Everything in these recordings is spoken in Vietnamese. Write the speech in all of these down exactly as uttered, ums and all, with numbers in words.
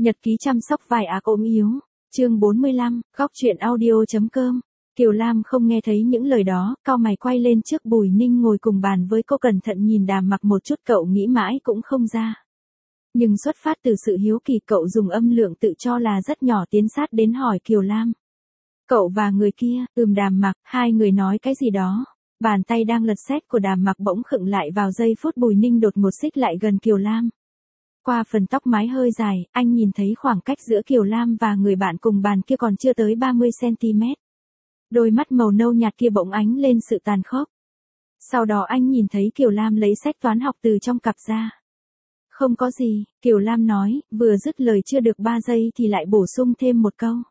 Nhật ký chăm sóc vài ác ốm yếu, chương bốn mươi lăm, góc truyện audio.com. Kiều Lam không nghe thấy những lời đó, cau mày quay lên trước Bùi Ninh ngồi cùng bàn với cô, cẩn thận nhìn Đàm Mặc một chút, cậu nghĩ mãi cũng không ra. Nhưng xuất phát từ sự hiếu kỳ, cậu dùng âm lượng tự cho là rất nhỏ tiến sát đến hỏi Kiều Lam. Cậu và người kia, ừm Đàm Mặc, hai người nói cái gì đó. Bàn tay đang lật xét của Đàm Mặc bỗng khựng lại vào giây phút Bùi Ninh đột ngột xích lại gần Kiều Lam. Qua phần tóc mái hơi dài, anh nhìn thấy khoảng cách giữa Kiều Lam và người bạn cùng bàn kia còn chưa tới ba mươi xăng-ti-mét. Đôi mắt màu nâu nhạt kia bỗng ánh lên sự tàn khốc. Sau đó anh nhìn thấy Kiều Lam lấy sách toán học từ trong cặp ra. Không có gì, Kiều Lam nói, vừa dứt lời chưa được ba giây thì lại bổ sung thêm một câu.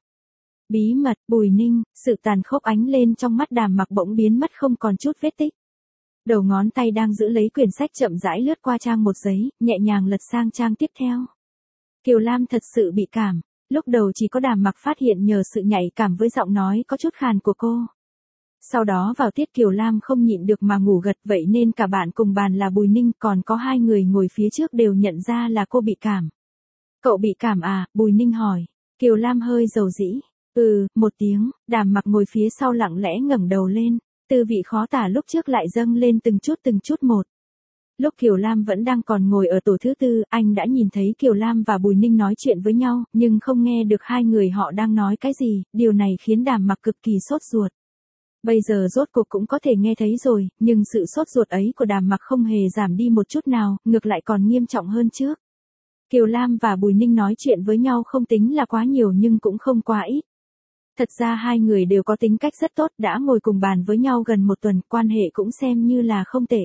Bí mật. Bùi Ninh, sự tàn khốc ánh lên trong mắt Đàm Mặc bỗng biến mất không còn chút vết tích. Đầu ngón tay đang giữ lấy quyển sách chậm rãi lướt qua trang một giấy, nhẹ nhàng lật sang trang tiếp theo. Kiều Lam thật sự bị cảm. Lúc đầu chỉ có Đàm Mặc phát hiện nhờ sự nhạy cảm với giọng nói có chút khàn của cô. Sau đó vào tiết Kiều Lam không nhịn được mà ngủ gật, vậy nên cả bạn cùng bàn là Bùi Ninh còn có hai người ngồi phía trước đều nhận ra là cô bị cảm. Cậu bị cảm à? Bùi Ninh hỏi. Kiều Lam hơi dầu dĩ. Ừ, một tiếng. Đàm Mặc ngồi phía sau lặng lẽ ngẩng đầu lên. Tư vị khó tả lúc trước lại dâng lên từng chút từng chút một. Lúc Kiều Lam vẫn đang còn ngồi ở tổ thứ tư, anh đã nhìn thấy Kiều Lam và Bùi Ninh nói chuyện với nhau, nhưng không nghe được hai người họ đang nói cái gì, điều này khiến Đàm Mặc cực kỳ sốt ruột. Bây giờ rốt cuộc cũng có thể nghe thấy rồi, nhưng sự sốt ruột ấy của Đàm Mặc không hề giảm đi một chút nào, ngược lại còn nghiêm trọng hơn trước. Kiều Lam và Bùi Ninh nói chuyện với nhau không tính là quá nhiều nhưng cũng không quá ít. Thật ra hai người đều có tính cách rất tốt, đã ngồi cùng bàn với nhau gần một tuần, quan hệ cũng xem như là không tệ.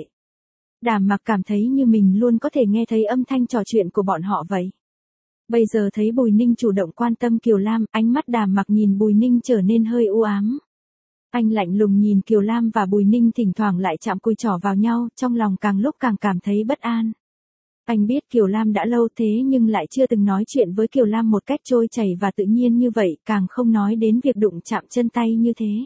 Đàm Mặc cảm thấy như mình luôn có thể nghe thấy âm thanh trò chuyện của bọn họ vậy. Bây giờ thấy Bùi Ninh chủ động quan tâm Kiều Lam, ánh mắt Đàm Mặc nhìn Bùi Ninh trở nên hơi u ám. Anh lạnh lùng nhìn Kiều Lam và Bùi Ninh thỉnh thoảng lại chạm cùi trỏ vào nhau, trong lòng càng lúc càng cảm thấy bất an. Anh biết Kiều Lam đã lâu thế nhưng lại chưa từng nói chuyện với Kiều Lam một cách trôi chảy và tự nhiên như vậy, càng không nói đến việc đụng chạm chân tay như thế.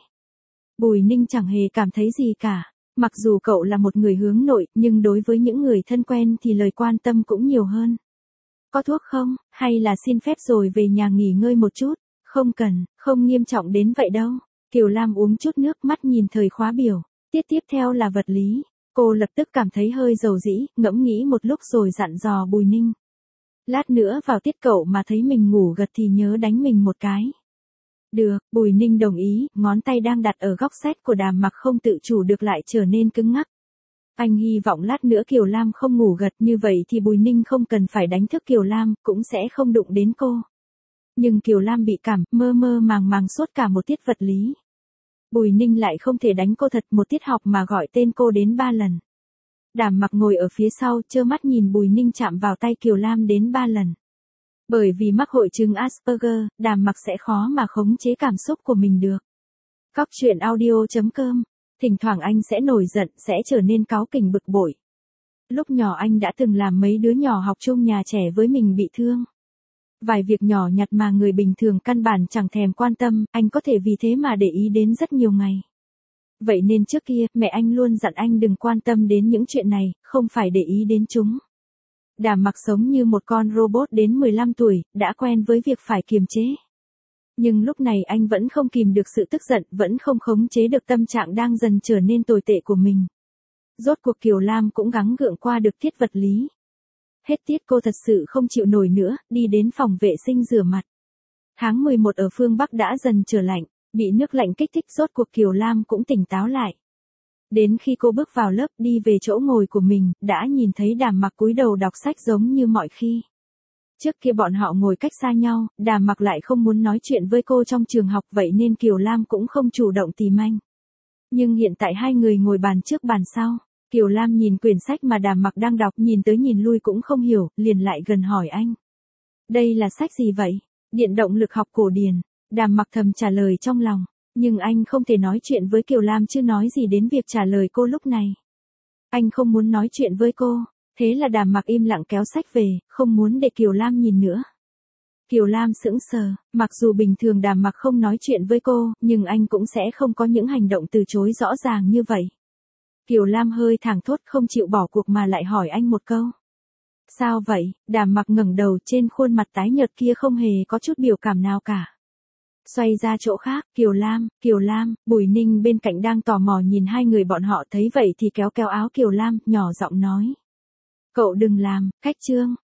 Bùi Ninh chẳng hề cảm thấy gì cả. Mặc dù cậu là một người hướng nội, nhưng đối với những người thân quen thì lời quan tâm cũng nhiều hơn. Có thuốc không, hay là xin phép rồi về nhà nghỉ ngơi một chút? Không cần, không nghiêm trọng đến vậy đâu. Kiều Lam uống chút nước, mắt nhìn thời khóa biểu. Tiết tiếp theo là vật lý. Cô lập tức cảm thấy hơi dầu dĩ, ngẫm nghĩ một lúc rồi dặn dò Bùi Ninh. Lát nữa vào tiết cậu mà thấy mình ngủ gật thì nhớ đánh mình một cái. Được, Bùi Ninh đồng ý, ngón tay đang đặt ở góc sách của Đàm Mặc không tự chủ được lại trở nên cứng ngắc. Anh hy vọng lát nữa Kiều Lam không ngủ gật, như vậy thì Bùi Ninh không cần phải đánh thức Kiều Lam, cũng sẽ không đụng đến cô. Nhưng Kiều Lam bị cảm, mơ mơ màng màng suốt cả một tiết vật lý. Bùi Ninh lại không thể đánh cô thật, một tiết học mà gọi tên cô đến ba lần. Đàm Mặc ngồi ở phía sau, trơ mắt nhìn Bùi Ninh chạm vào tay Kiều Lam đến ba lần. Bởi vì mắc hội chứng Asperger, Đàm Mặc sẽ khó mà khống chế cảm xúc của mình được. Góc truyện audio.com. Thỉnh thoảng anh sẽ nổi giận, sẽ trở nên cáu kỉnh bực bội. Lúc nhỏ anh đã từng làm mấy đứa nhỏ học chung nhà trẻ với mình bị thương. Vài việc nhỏ nhặt mà người bình thường căn bản chẳng thèm quan tâm, anh có thể vì thế mà để ý đến rất nhiều ngày. Vậy nên trước kia, mẹ anh luôn dặn anh đừng quan tâm đến những chuyện này, không phải để ý đến chúng. Đàm Mặc sống như một con robot đến mười lăm tuổi, đã quen với việc phải kiềm chế. Nhưng lúc này anh vẫn không kìm được sự tức giận, vẫn không khống chế được tâm trạng đang dần trở nên tồi tệ của mình. Rốt cuộc Kiều Lam cũng gắng gượng qua được tiết vật lý. Hết tiết cô thật sự không chịu nổi nữa, đi đến phòng vệ sinh rửa mặt. Tháng mười một ở phương Bắc đã dần trở lạnh, bị nước lạnh kích thích, rốt cuộc Kiều Lam cũng tỉnh táo lại. Đến khi cô bước vào lớp đi về chỗ ngồi của mình, đã nhìn thấy Đàm Mặc cúi đầu đọc sách giống như mọi khi. Trước kia bọn họ ngồi cách xa nhau, Đàm Mặc lại không muốn nói chuyện với cô trong trường học, vậy nên Kiều Lam cũng không chủ động tìm anh. Nhưng hiện tại hai người ngồi bàn trước bàn sau. Kiều Lam nhìn quyển sách mà Đàm Mặc đang đọc, nhìn tới nhìn lui cũng không hiểu, liền lại gần hỏi anh. Đây là sách gì vậy? Điện động lực học cổ điển. Đàm Mặc thầm trả lời trong lòng, nhưng anh không thể nói chuyện với Kiều Lam chứ nói gì đến việc trả lời cô lúc này. Anh không muốn nói chuyện với cô, thế là Đàm Mặc im lặng kéo sách về, không muốn để Kiều Lam nhìn nữa. Kiều Lam sững sờ, mặc dù bình thường Đàm Mặc không nói chuyện với cô, nhưng anh cũng sẽ không có những hành động từ chối rõ ràng như vậy. Kiều Lam hơi thảng thốt, không chịu bỏ cuộc mà lại hỏi anh một câu. Sao vậy? Đàm mặc ngẩng đầu, trên khuôn mặt tái nhợt kia không hề có chút biểu cảm nào cả. Xoay ra chỗ khác, Kiều Lam, Kiều Lam, Bùi Ninh bên cạnh đang tò mò nhìn hai người bọn họ, thấy vậy thì kéo kéo áo Kiều Lam, nhỏ giọng nói. Cậu đừng làm, Khách Trương,